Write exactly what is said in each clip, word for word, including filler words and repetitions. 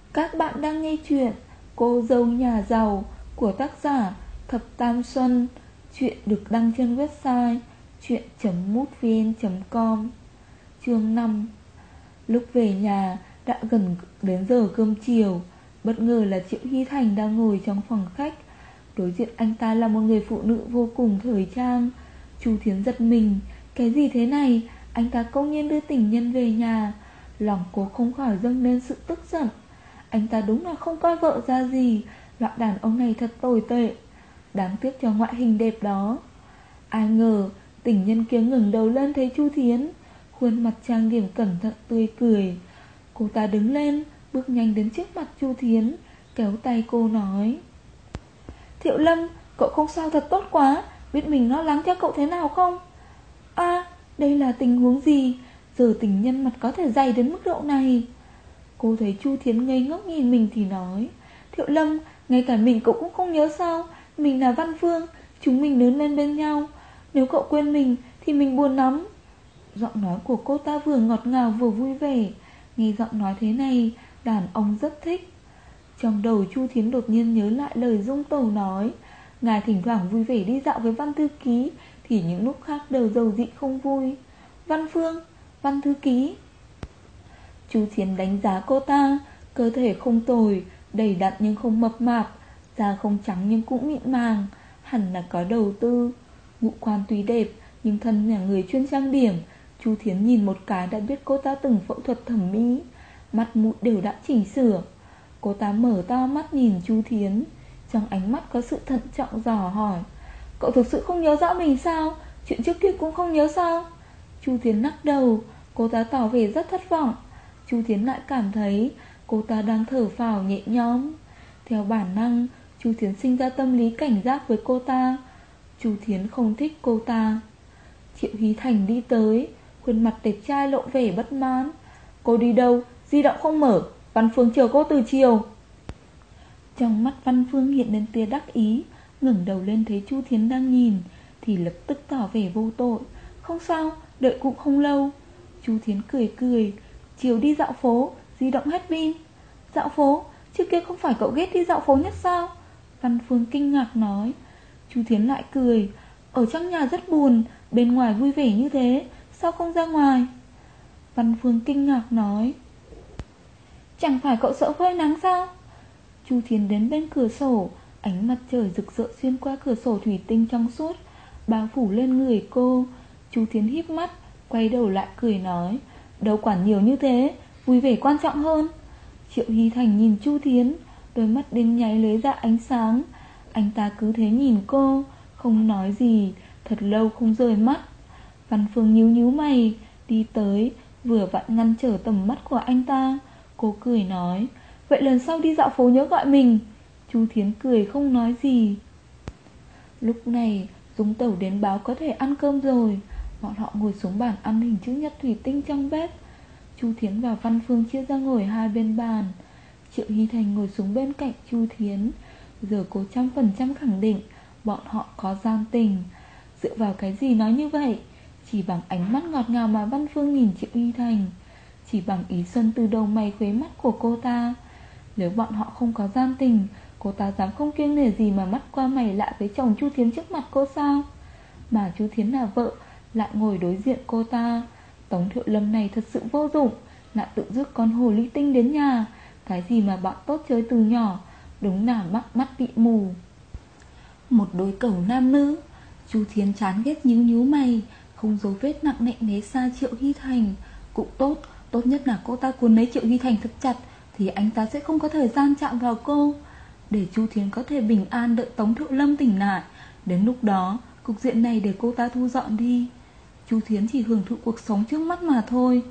Các bạn đang nghe chuyện Cô dâu nhà giàu của tác giả Thập Tam Xuân. Chuyện được đăng trên website chuyện chấm mútvn chấm com. Chương năm. Lúc về nhà đã gần đến giờ cơm chiều. Bất ngờ là Triệu Hy Thành đang ngồi trong phòng khách. Đối diện anh ta là một người phụ nữ vô cùng thời trang. Chu Thiến giật mình. Cái gì thế này? Anh ta công nhiên đưa tình nhân về nhà. Lòng cô không khỏi dâng lên sự tức giận. Anh ta đúng là không coi vợ ra gì. Loại đàn ông này thật tồi tệ. Đáng tiếc cho ngoại hình đẹp đó. Ai ngờ tình nhân kia ngẩng đầu lên thấy Chu Thiến, khuôn mặt trang điểm cẩn thận tươi cười. Cô ta đứng lên, bước nhanh đến trước mặt Chu Thiến, kéo tay cô nói: Thiệu Lâm, cậu không sao thật tốt quá. Biết mình lo lắng cho cậu thế nào không? À, đây là tình huống gì? Giờ tình nhân mặt có thể dày đến mức độ này. Cô thấy Chu Thiến ngây ngốc nhìn mình thì nói: Thiệu Lâm, ngay cả mình cậu cũng không nhớ sao? Mình là Văn Phương, chúng mình lớn lên bên nhau. Nếu cậu quên mình thì mình buồn lắm. Giọng nói của cô ta vừa ngọt ngào vừa vui vẻ. Nghe giọng nói thế này, đàn ông rất thích. Trong đầu Chu Thiến đột nhiên nhớ lại lời Dung Tẩu nói: ngài thỉnh thoảng vui vẻ đi dạo với Văn Thư Ký, thì những lúc khác đều dầu dị không vui. Văn Phương, Văn Thư Ký. Chu Thiến đánh giá cô ta. Cơ thể không tồi, đầy đặn nhưng không mập mạp, da không trắng nhưng cũng mịn màng, hẳn là có đầu tư. Ngũ quan tuy đẹp nhưng thân là người chuyên trang điểm. Chu Thiến nhìn một cái đã biết cô ta từng phẫu thuật thẩm mỹ. Mắt mũi đều đã chỉnh sửa. Cô ta mở to mắt nhìn Chu Thiến, trong ánh mắt có sự thận trọng dò hỏi: Cậu thực sự không nhớ rõ mình sao? Chuyện trước kia cũng không nhớ sao? Chu Thiến lắc đầu. Cô ta tỏ vẻ rất thất vọng. Chu Thiến lại cảm thấy cô ta đang thở phào nhẹ nhõm. Theo bản năng, Chu Thiến sinh ra tâm lý cảnh giác với cô ta. Chu Thiến không thích cô ta. Triệu Hy Thành đi tới, khuôn mặt đẹp trai lộ vẻ bất mãn. Cô đi đâu? Di động không mở. Văn Phương chờ cô từ chiều. Trong mắt Văn Phương hiện lên tia đắc ý. Ngẩng đầu lên thấy Chu Thiến đang nhìn thì lập tức tỏ vẻ vô tội. Không sao, đợi cũng không lâu. Chu Thiến cười cười. Chiều đi dạo phố, di động hết pin. Dạo phố? Trước kia không phải cậu ghét đi dạo phố nhất sao? Văn Phương kinh ngạc nói. Chu Thiến lại cười. Ở trong nhà rất buồn, bên ngoài vui vẻ như thế, sao không ra ngoài? Văn Phương kinh ngạc nói. Chẳng phải cậu sợ phơi nắng sao? Chu Thiến đến bên cửa sổ. Ánh mặt trời rực rỡ xuyên qua cửa sổ thủy tinh trong suốt, bao phủ lên người cô. Chu Thiến híp mắt, quay đầu lại cười nói: Đâu quản nhiều như thế, vui vẻ quan trọng hơn. Triệu Hy Thành nhìn Chu Thiến, đôi mắt đen nháy lấy ra ánh sáng. Anh ta cứ thế nhìn cô, không nói gì, thật lâu không rời mắt. Văn Phương nhíu nhíu mày, đi tới, vừa vặn ngăn trở tầm mắt của anh ta. Cô cười nói: Vậy lần sau đi dạo phố nhớ gọi mình. Chu Thiến cười không nói gì. Lúc này Dung Tẩu đến báo có thể ăn cơm rồi. Bọn họ ngồi xuống bàn ăn hình chữ nhật thủy tinh trong bếp. Chu Thiến và Văn Phương chia ra ngồi hai bên bàn. Triệu Hy Thành ngồi xuống bên cạnh Chu Thiến. Giờ cô trăm phần trăm khẳng định bọn họ có gian tình. Dựa vào cái gì nói như vậy? Chỉ bằng ánh mắt ngọt ngào mà Văn Phương nhìn Triệu Hy Thành, chỉ bằng ý xuân từ đầu mày khuấy mắt của cô ta. Nếu bọn họ không có gian tình, cô ta dám không kiêng nể gì mà mắt qua mày lại với chồng Chu Thiến trước mặt cô sao? Mà Chu Thiến là vợ, lại ngồi đối diện cô ta. Tống Thiệu Lâm này thật sự vô dụng, lại tự rước con hồ ly tinh đến nhà. Cái gì mà bọn tốt chơi từ nhỏ, đúng là mắt mắt bị mù. Một đôi cẩu nam nữ. Chu Thiến chán ghét nhíu nhíu mày, không dấu vết nặng nệ né xa Triệu Hy Thành. Cũng tốt, tốt nhất là cô ta cuốn lấy Triệu Hy Thành thật chặt, thì anh ta sẽ không có thời gian chạm vào cô. Để Chu Thiến có thể bình an đợi Tống Thiệu Lâm tỉnh lại. Đến lúc đó, cục diện này để cô ta thu dọn đi. Chu Thiến chỉ hưởng thụ cuộc sống trước mắt mà thôi.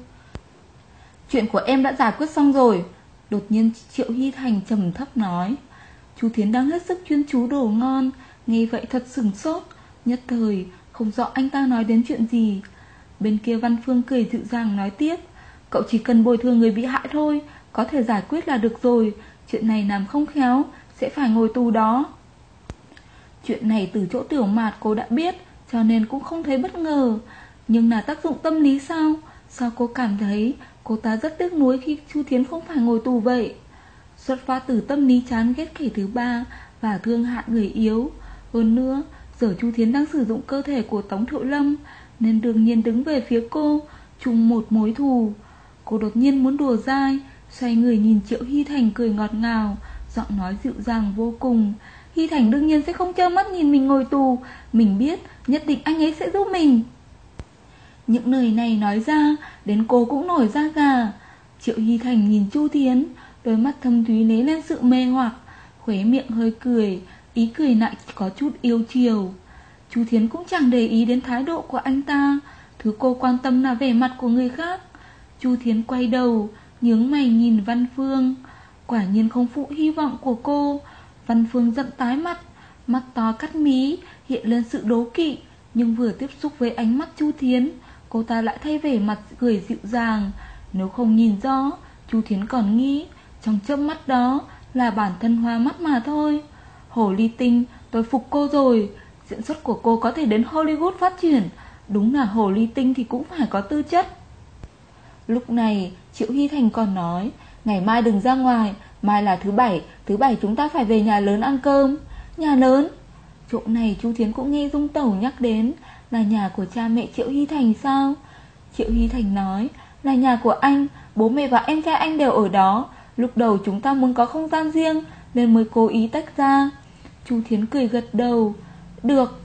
Chuyện của em đã giải quyết xong rồi. Đột nhiên Triệu Hy Thành trầm thấp nói. Chu Thiến đang hết sức chuyên chú đồ ngon, nghe vậy thật sửng sốt. Nhất thời không rõ anh ta nói đến chuyện gì. Bên kia Văn Phương cười dịu dàng nói tiếp. Cậu chỉ cần bồi thường người bị hại thôi, có thể giải quyết là được rồi. Chuyện này làm không khéo sẽ phải ngồi tù đó. Chuyện này từ chỗ Tiểu Mạt cô đã biết, cho nên cũng không thấy bất ngờ. Nhưng là tác dụng tâm lý sao? Sao cô cảm thấy cô ta rất tiếc nuối khi Chu Thiến không phải ngồi tù vậy? xuất phát từ tâm lý chán ghét kẻ thứ ba và thương hại người yếu. Hơn nữa, giờ Chu Thiến đang sử dụng cơ thể của Tống Thiệu Lâm, nên đương nhiên đứng về phía cô, chung một mối thù. Cô đột nhiên muốn đùa dai, xoay người nhìn Triệu Hy Thành cười ngọt ngào, giọng nói dịu dàng vô cùng. Hy Thành đương nhiên sẽ không trơ mắt nhìn mình ngồi tù, mình biết nhất định anh ấy sẽ giúp mình. Những lời này nói ra, đến cô cũng nổi da gà. Triệu Hy Thành nhìn Chu Thiến, đôi mắt thâm thúy lấy lên sự mê hoặc, khóe miệng hơi cười, ý cười lại có chút yêu chiều. Chu Thiến cũng chẳng để ý đến thái độ của anh ta, thứ cô quan tâm là vẻ mặt của người khác. Chu Thiến quay đầu, nhướng mày nhìn Văn Phương. Quả nhiên không phụ hy vọng của cô. Văn Phương giận tái mặt, mắt to cắt mí, hiện lên sự đố kỵ. Nhưng vừa tiếp xúc với ánh mắt Chu Thiến, cô ta lại thay vẻ mặt cười dịu dàng. Nếu không nhìn rõ, Chu Thiến còn nghĩ trong chớp mắt đó là bản thân hoa mắt mà thôi. Hồ ly tinh, tôi phục cô rồi. Diễn xuất của cô có thể đến Hollywood phát triển. Đúng là hồ ly tinh thì cũng phải có tư chất. Lúc này Triệu Hy Thành còn nói, ngày mai đừng ra ngoài, mai là thứ bảy, thứ bảy chúng ta phải về nhà lớn ăn cơm. Nhà lớn? Chỗ này Chu Thiến cũng nghe Dung Tẩu nhắc đến, là nhà của cha mẹ Triệu Hy Thành sao? Triệu Hy Thành nói, là nhà của anh, bố mẹ và em trai anh đều ở đó. Lúc đầu chúng ta muốn có không gian riêng nên mới cố ý tách ra. Chu Thiến cười gật đầu. Được.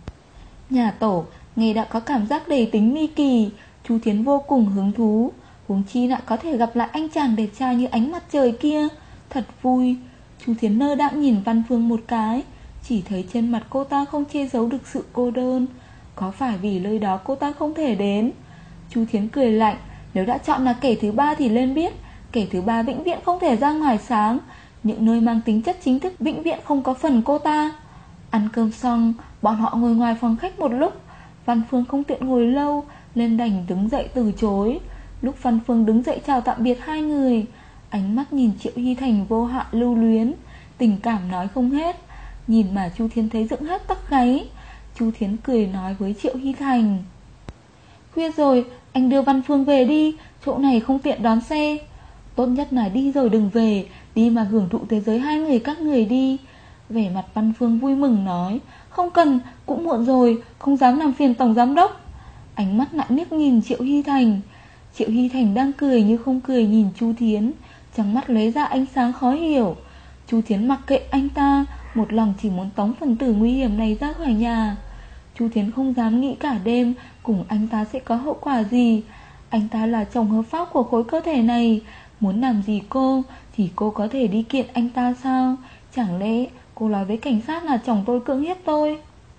Nhà tổ nghe đã có cảm giác đầy tính nghi kỳ. Chu Thiến vô cùng hứng thú, huống chi lại có thể gặp lại anh chàng đẹp trai như ánh mặt trời kia, thật vui. Chu Thiến nơ đãng nhìn Văn Phương một cái, chỉ thấy trên mặt cô ta không che giấu được sự cô đơn. Có phải vì nơi đó cô ta không thể đến? Chu Thiến cười lạnh, nếu đã chọn là kẻ thứ ba thì lên biết, kẻ thứ ba vĩnh viễn không thể ra ngoài sáng. Những nơi mang tính chất chính thức vĩnh viễn không có phần cô ta. Ăn cơm xong, bọn họ ngồi ngoài phòng khách một lúc. Văn Phương không tiện ngồi lâu nên đành đứng dậy từ chối. Lúc Văn Phương đứng dậy chào tạm biệt hai người, ánh mắt nhìn Triệu Hy Thành vô hạn lưu luyến, tình cảm nói không hết. Nhìn mà Chu Thiến thấy dựng hết tóc gáy. Chu Thiến cười nói với Triệu Hy Thành, khuya rồi, anh đưa Văn Phương về đi, chỗ này không tiện đón xe. Tốt nhất là đi rồi đừng về, đi mà hưởng thụ thế giới hai người các người đi. Vẻ mặt Văn Phương vui mừng nói, không cần, cũng muộn rồi, không dám làm phiền tổng giám đốc. Ánh mắt lại liếc nhìn Triệu Hy Thành. Triệu Hy Thành đang cười như không cười nhìn Chu Thiến, trong mắt lấy ra ánh sáng khó hiểu. Chu Thiến mặc kệ anh ta, một lòng chỉ muốn tống phần tử nguy hiểm này ra khỏi nhà. Chu Thiến không dám nghĩ cả đêm cùng anh ta sẽ có hậu quả gì. Anh ta là chồng hợp pháp của khối cơ thể này, muốn làm gì cô thì cô có thể đi kiện anh ta sao? Chẳng lẽ cô nói với cảnh sát là chồng tôi cưỡng hiếp tôi?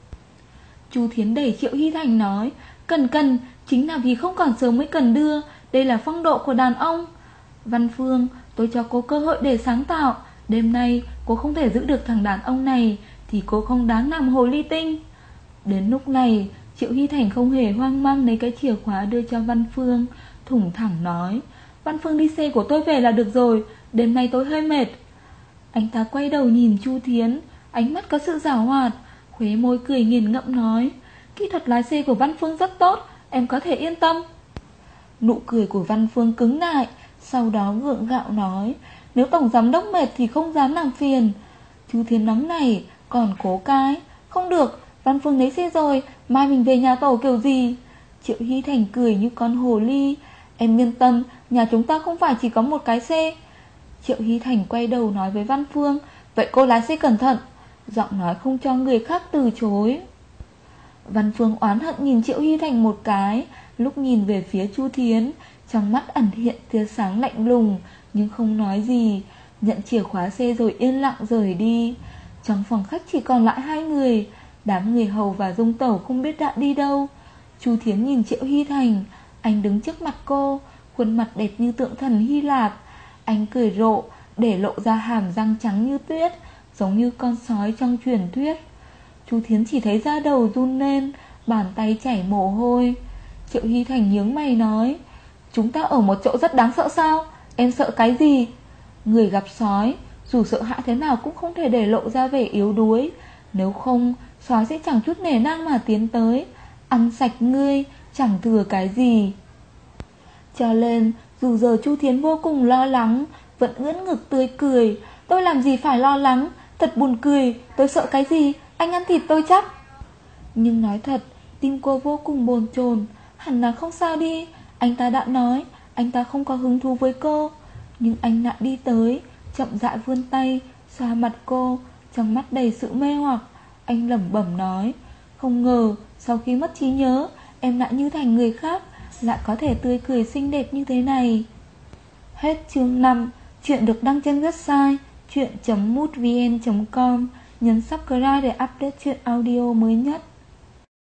Chu Thiến đẩy Triệu Hy Thành nói, cần cần, chính là vì không còn sớm mới cần đưa, đây là phong độ của đàn ông. Văn Phương, tôi cho cô cơ hội để sáng tạo, đêm nay cô không thể giữ được thằng đàn ông này thì cô không đáng làm hồ ly tinh. Đến lúc này Triệu Hy Thành không hề hoang mang lấy cái chìa khóa đưa cho Văn Phương, thủng thẳng nói, Văn Phương đi xe của tôi về là được rồi, đêm nay tôi hơi mệt. Anh ta quay đầu nhìn Chu Thiến, ánh mắt có sự giảo hoạt, khóe môi cười nghiền ngẫm nói, kỹ thuật lái xe của Văn Phương rất tốt, em có thể yên tâm. Nụ cười của Văn Phương cứng lại, sau đó gượng gạo nói, nếu tổng giám đốc mệt thì không dám làm phiền. Chu Thiến nóng này còn cố cái, không được, Văn Phương lấy xe rồi, mai mình về nhà tổ kiểu gì? Triệu Hy Thành cười như con hồ ly, em yên tâm, nhà chúng ta không phải chỉ có một cái xe. Triệu Hy Thành quay đầu nói với Văn Phương, vậy cô lái xe cẩn thận. Giọng nói không cho người khác từ chối. Văn Phương oán hận nhìn Triệu Hy Thành một cái, lúc nhìn về phía Chu Thiến, trong mắt ẩn hiện tia sáng lạnh lùng, nhưng không nói gì, nhận chìa khóa xe rồi yên lặng rời đi. Trong phòng khách chỉ còn lại hai người, đám người hầu và Dung Tẩu không biết đã đi đâu. Chu Thiến nhìn Triệu Hy Thành, anh đứng trước mặt cô, khuôn mặt đẹp như tượng thần Hy Lạp. Anh cười rộ, để lộ ra hàm răng trắng như tuyết, giống như con sói trong truyền thuyết. Chu Thiến chỉ thấy da đầu run lên, bàn tay chảy mồ hôi. Triệu Hy Thành nhướng mày nói, chúng ta ở một chỗ rất đáng sợ sao? Em sợ cái gì? Người gặp sói, dù sợ hãi thế nào cũng không thể để lộ ra vẻ yếu đuối, nếu không sói sẽ chẳng chút nể nang mà tiến tới, ăn sạch ngươi, chẳng thừa cái gì. Cho nên dù giờ Chu Thiến vô cùng lo lắng, vẫn ưỡn ngực tươi cười. Tôi làm gì phải lo lắng, thật buồn cười, tôi sợ cái gì, anh ăn thịt tôi chắc. Nhưng nói thật, tim cô vô cùng bồn chồn. Hẳn là không sao đi, anh ta đã nói anh ta không có hứng thú với cô. Nhưng anh lại đi tới, chậm rãi vươn tay xoa mặt cô, trong mắt đầy sự mê hoặc. Anh lẩm bẩm nói, không ngờ sau khi mất trí nhớ em lại như thành người khác, lại có thể tươi cười xinh đẹp như thế này. Hết chương năm. Chuyện được đăng trên website chuyện chấm mútvn chấm com. Nhấn subscribe để update chuyện audio mới nhất.